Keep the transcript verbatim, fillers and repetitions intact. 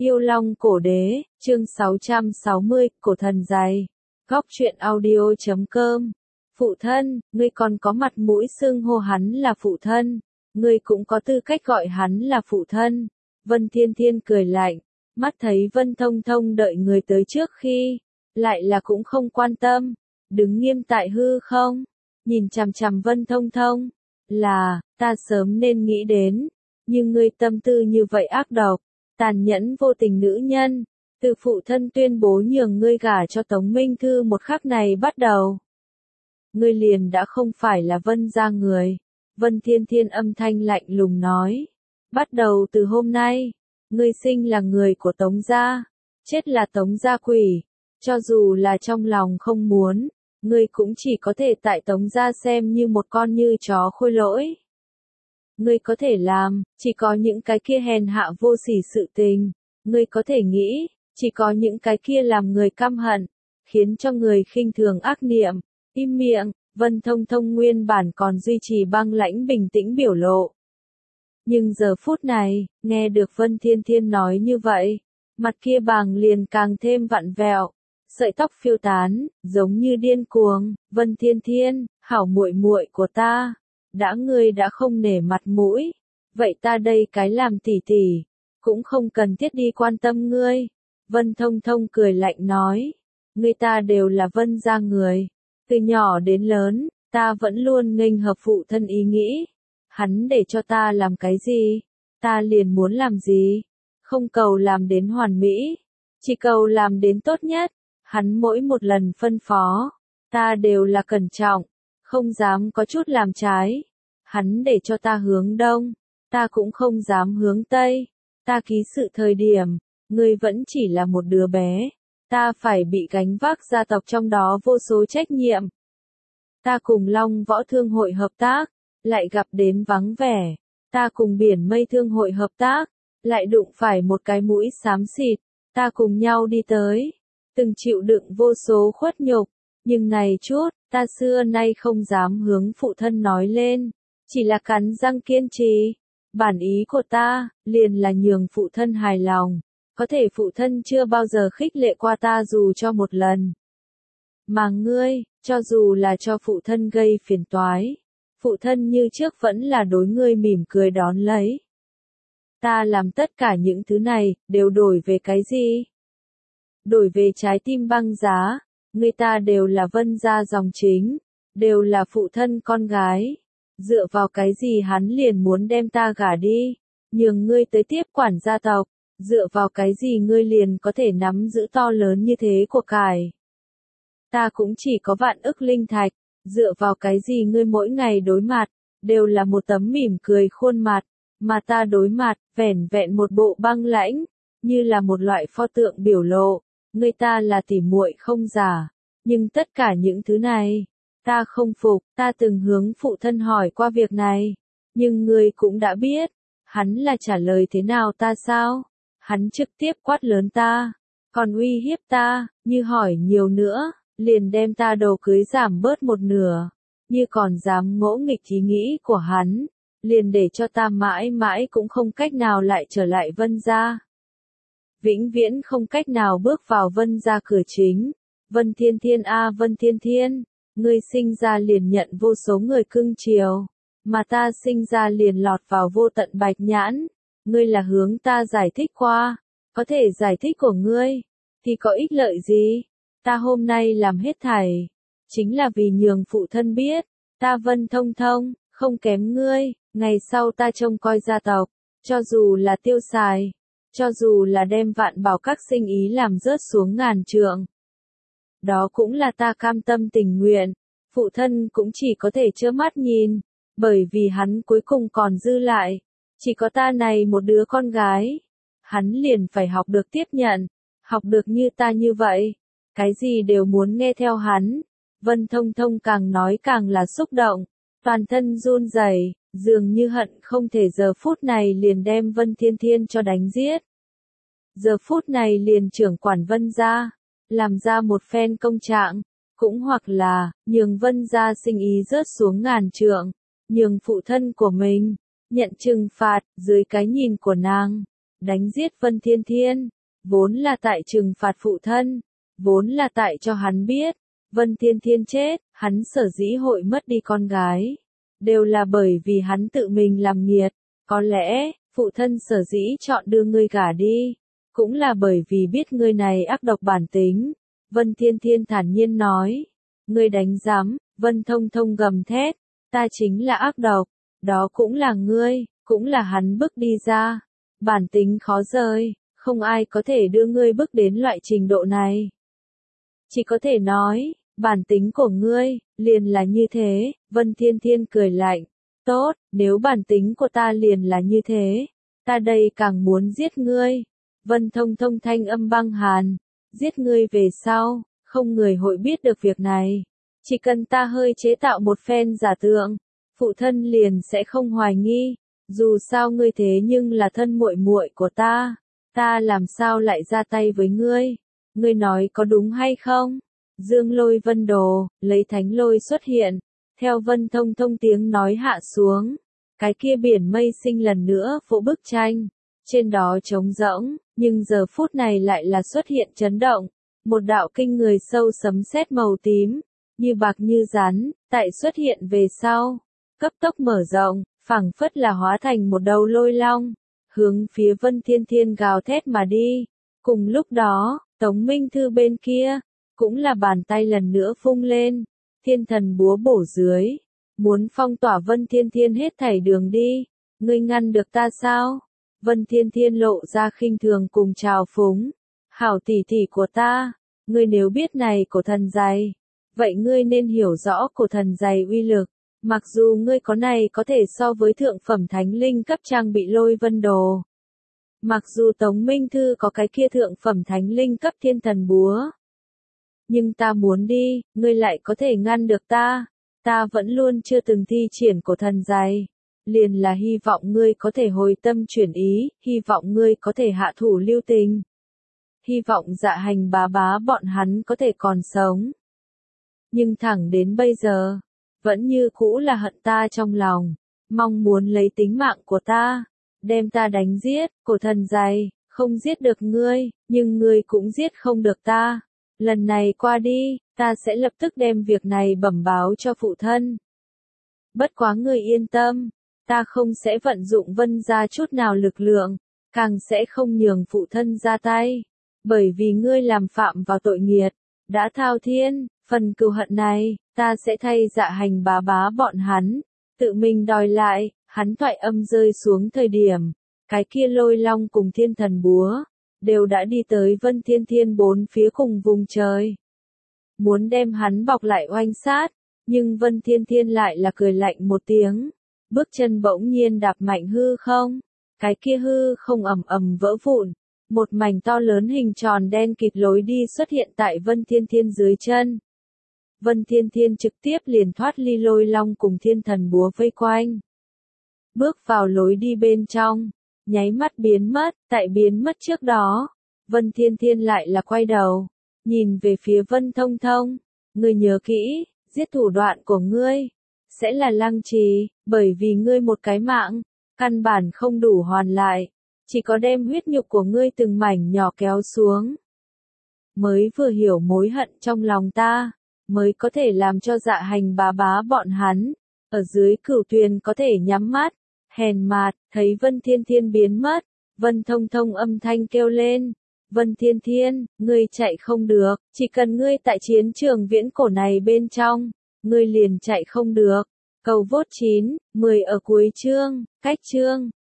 Yêu Long Cổ Đế, chương sáu trăm sáu mươi, Cổ Thần Giày. Góc truyện audio chấm com. Phụ thân, ngươi còn có mặt mũi xưng hô hắn là phụ thân, ngươi cũng có tư cách gọi hắn là phụ thân. Vân Thiên Thiên cười lạnh, mắt thấy Vân Thông Thông đợi người tới trước khi, lại là cũng không quan tâm, đứng nghiêm tại hư không, nhìn chằm chằm Vân Thông Thông, là, ta sớm nên nghĩ đến, nhưng ngươi tâm tư như vậy ác độc, tàn nhẫn vô tình nữ nhân, từ phụ thân tuyên bố nhường ngươi gả cho Tống Minh Thư một khắc này bắt đầu. Ngươi liền đã không phải là Vân gia người. Vân Thiên Thiên âm thanh lạnh lùng nói. Bắt đầu từ hôm nay, ngươi sinh là người của Tống gia, chết là Tống gia quỷ. Cho dù là trong lòng không muốn, ngươi cũng chỉ có thể tại Tống gia xem như một con như chó khôi lỗi. Ngươi có thể làm, chỉ có những cái kia hèn hạ vô sỉ sự tình. Ngươi có thể nghĩ, chỉ có những cái kia làm người căm hận, khiến cho người khinh thường ác niệm. Im miệng, Vân Thông Thông nguyên bản còn duy trì băng lãnh bình tĩnh biểu lộ. Nhưng giờ phút này, nghe được Vân Thiên Thiên nói như vậy, mặt kia bàng liền càng thêm vặn vẹo, sợi tóc phiêu tán, giống như điên cuồng. Vân Thiên Thiên, hảo muội muội của ta, đã ngươi đã không nể mặt mũi, vậy ta đây cái làm tỷ tỷ, cũng không cần thiết đi quan tâm ngươi. Vân Thông Thông cười lạnh nói, ngươi ta đều là Vân gia người. Từ nhỏ đến lớn, ta vẫn luôn nghênh hợp phụ thân ý nghĩ. Hắn để cho ta làm cái gì, ta liền muốn làm gì. Không cầu làm đến hoàn mỹ, chỉ cầu làm đến tốt nhất. Hắn mỗi một lần phân phó, ta đều là cẩn trọng, không dám có chút làm trái. Hắn để cho ta hướng đông, ta cũng không dám hướng tây. Ta ký sự thời điểm, ngươi vẫn chỉ là một đứa bé. Ta phải bị gánh vác gia tộc trong đó vô số trách nhiệm. Ta cùng Long Võ Thương hội hợp tác, lại gặp đến vắng vẻ. Ta cùng Biển Mây Thương hội hợp tác, lại đụng phải một cái mũi xám xịt. Ta cùng nhau đi tới, từng chịu đựng vô số khuất nhục. Nhưng này chút, ta xưa nay không dám hướng phụ thân nói lên, chỉ là cắn răng kiên trì. Bản ý của ta, liền là nhường phụ thân hài lòng. Có thể phụ thân chưa bao giờ khích lệ qua ta dù cho một lần. Mà ngươi, cho dù là cho phụ thân gây phiền toái, phụ thân như trước vẫn là đối ngươi mỉm cười đón lấy. Ta làm tất cả những thứ này, đều đổi về cái gì? Đổi về trái tim băng giá, người ta đều là Vân gia dòng chính, đều là phụ thân con gái. Dựa vào cái gì hắn liền muốn đem ta gả đi, nhường ngươi tới tiếp quản gia tộc. Dựa vào cái gì ngươi liền có thể nắm giữ to lớn như thế của cải. Ta cũng chỉ có vạn ức linh thạch, dựa vào cái gì ngươi mỗi ngày đối mặt, đều là một tấm mỉm cười khuôn mặt, mà ta đối mặt, vẻn vẹn một bộ băng lãnh, như là một loại pho tượng biểu lộ, ngươi ta là tỉ muội không giả, nhưng tất cả những thứ này, ta không phục. Ta từng hướng phụ thân hỏi qua việc này, nhưng ngươi cũng đã biết, hắn là trả lời thế nào ta sao? Hắn trực tiếp quát lớn ta, còn uy hiếp ta, như hỏi nhiều nữa, liền đem ta đầu cưới giảm bớt một nửa, như còn dám ngỗ nghịch ý nghĩ của hắn, liền để cho ta mãi mãi cũng không cách nào lại trở lại Vân gia. Vĩnh viễn không cách nào bước vào Vân gia cửa chính. Vân Thiên Thiên a à, Vân Thiên Thiên, ngươi sinh ra liền nhận vô số người cưng chiều, mà ta sinh ra liền lọt vào vô tận bạch nhãn. Ngươi là hướng ta giải thích qua, có thể giải thích của ngươi, thì có ích lợi gì? Ta hôm nay làm hết thảy, chính là vì nhường phụ thân biết, ta Vân Thông Thông, không kém ngươi. Ngày sau ta trông coi gia tộc, cho dù là tiêu xài, cho dù là đem vạn bảo các sinh ý làm rớt xuống ngàn trượng. Đó cũng là ta cam tâm tình nguyện, phụ thân cũng chỉ có thể trơ mắt nhìn, bởi vì hắn cuối cùng còn dư lại. Chỉ có ta này một đứa con gái, hắn liền phải học được tiếp nhận, học được như ta như vậy, cái gì đều muốn nghe theo hắn. Vân Thông Thông càng nói càng là xúc động, toàn thân run rẩy, dường như hận không thể giờ phút này liền đem Vân Thiên Thiên cho đánh giết. Giờ phút này liền trưởng quản Vân gia, làm ra một phen công trạng, cũng hoặc là, nhường Vân gia sinh ý rớt xuống ngàn trượng, nhường phụ thân của mình nhận trừng phạt, dưới cái nhìn của nàng, đánh giết Vân Thiên Thiên, vốn là tại trừng phạt phụ thân, vốn là tại cho hắn biết, Vân Thiên Thiên chết, hắn sở dĩ hội mất đi con gái, đều là bởi vì hắn tự mình làm nghiệt, có lẽ, phụ thân sở dĩ chọn đưa ngươi gả đi, cũng là bởi vì biết ngươi này ác độc bản tính. Vân Thiên Thiên thản nhiên nói, ngươi đánh giám, Vân Thông Thông gầm thét, ta chính là ác độc, đó cũng là ngươi, cũng là hắn bức đi ra, bản tính khó rời, không ai có thể đưa ngươi bức đến loại trình độ này. Chỉ có thể nói, bản tính của ngươi, liền là như thế, Vân Thiên Thiên cười lạnh, tốt, nếu bản tính của ta liền là như thế, ta đây càng muốn giết ngươi. Vân Thông Thông thanh âm băng hàn, giết ngươi về sau, không người hội biết được việc này. Chỉ cần ta hơi chế tạo một phen giả tượng, phụ thân liền sẽ không hoài nghi, dù sao ngươi thế nhưng là thân muội muội của ta, ta làm sao lại ra tay với ngươi, ngươi nói có đúng hay không? Dương Lôi Vân Đồ, lấy thánh lôi xuất hiện, theo Vân Thông Thông tiếng nói hạ xuống, cái kia biển mây sinh lần nữa vỗ bức tranh, trên đó trống rỗng, nhưng giờ phút này lại là xuất hiện chấn động, một đạo kinh người sâu sấm sét màu tím, như bạc như rắn, tại xuất hiện về sau, cấp tốc mở rộng, phảng phất là hóa thành một đầu lôi long, hướng phía Vân Thiên Thiên gào thét mà đi. Cùng lúc đó, Tống Minh Thư bên kia, cũng là bàn tay lần nữa vung lên, thiên thần búa bổ dưới, muốn phong tỏa Vân Thiên Thiên hết thảy đường đi, ngươi ngăn được ta sao? Vân Thiên Thiên lộ ra khinh thường cùng trào phúng, hảo tỷ tỷ của ta, ngươi nếu biết này cổ thần giày, vậy ngươi nên hiểu rõ cổ thần giày uy lực, mặc dù ngươi có này có thể so với thượng phẩm thánh linh cấp trang bị lôi vân đồ. Mặc dù Tống Minh Thư có cái kia thượng phẩm thánh linh cấp thiên thần búa, nhưng ta muốn đi, ngươi lại có thể ngăn được ta, ta vẫn luôn chưa từng thi triển cổ thần giày, liền là hy vọng ngươi có thể hồi tâm chuyển ý, hy vọng ngươi có thể hạ thủ lưu tình, hy vọng Dạ Hành bá bá bọn hắn có thể còn sống. Nhưng thẳng đến bây giờ, vẫn như cũ là hận ta trong lòng, mong muốn lấy tính mạng của ta, đem ta đánh giết, cổ thần giày, không giết được ngươi, nhưng ngươi cũng giết không được ta. Lần này qua đi, ta sẽ lập tức đem việc này bẩm báo cho phụ thân. Bất quá ngươi yên tâm, ta không sẽ vận dụng Vân gia chút nào lực lượng, càng sẽ không nhường phụ thân ra tay, bởi vì ngươi làm phạm vào tội nghiệt, đã thao thiên, phần cừu hận này, ta sẽ thay Dạ Hành bá bá bọn hắn, tự mình đòi lại. Hắn thoại âm rơi xuống thời điểm, cái kia lôi long cùng thiên thần búa, đều đã đi tới Vân Thiên Thiên bốn phía cùng vùng trời. Muốn đem hắn bọc lại oanh sát, nhưng Vân Thiên Thiên lại là cười lạnh một tiếng, bước chân bỗng nhiên đạp mạnh hư không, cái kia hư không ầm ầm vỡ vụn, một mảnh to lớn hình tròn đen kịt lối đi xuất hiện tại Vân Thiên Thiên dưới chân. Vân Thiên Thiên trực tiếp liền thoát ly lôi long cùng thiên thần búa vây quanh. Bước vào lối đi bên trong, nháy mắt biến mất, tại biến mất trước đó, Vân Thiên Thiên lại là quay đầu, nhìn về phía Vân Thông Thông, ngươi nhớ kỹ, giết thủ đoạn của ngươi, sẽ là lăng trì, bởi vì ngươi một cái mạng, căn bản không đủ hoàn lại, chỉ có đem huyết nhục của ngươi từng mảnh nhỏ kéo xuống. Mới vừa hiểu mối hận trong lòng ta, mới có thể làm cho Dạ Hành bá bá bọn hắn, ở dưới cửu tuyền có thể nhắm mắt. Hèn mạt, thấy Vân Thiên Thiên biến mất, Vân Thông Thông âm thanh kêu lên, Vân Thiên Thiên, ngươi chạy không được, chỉ cần ngươi tại chiến trường viễn cổ này bên trong, ngươi liền chạy không được. Cầu vốt chín, mười ở cuối chương, cách chương.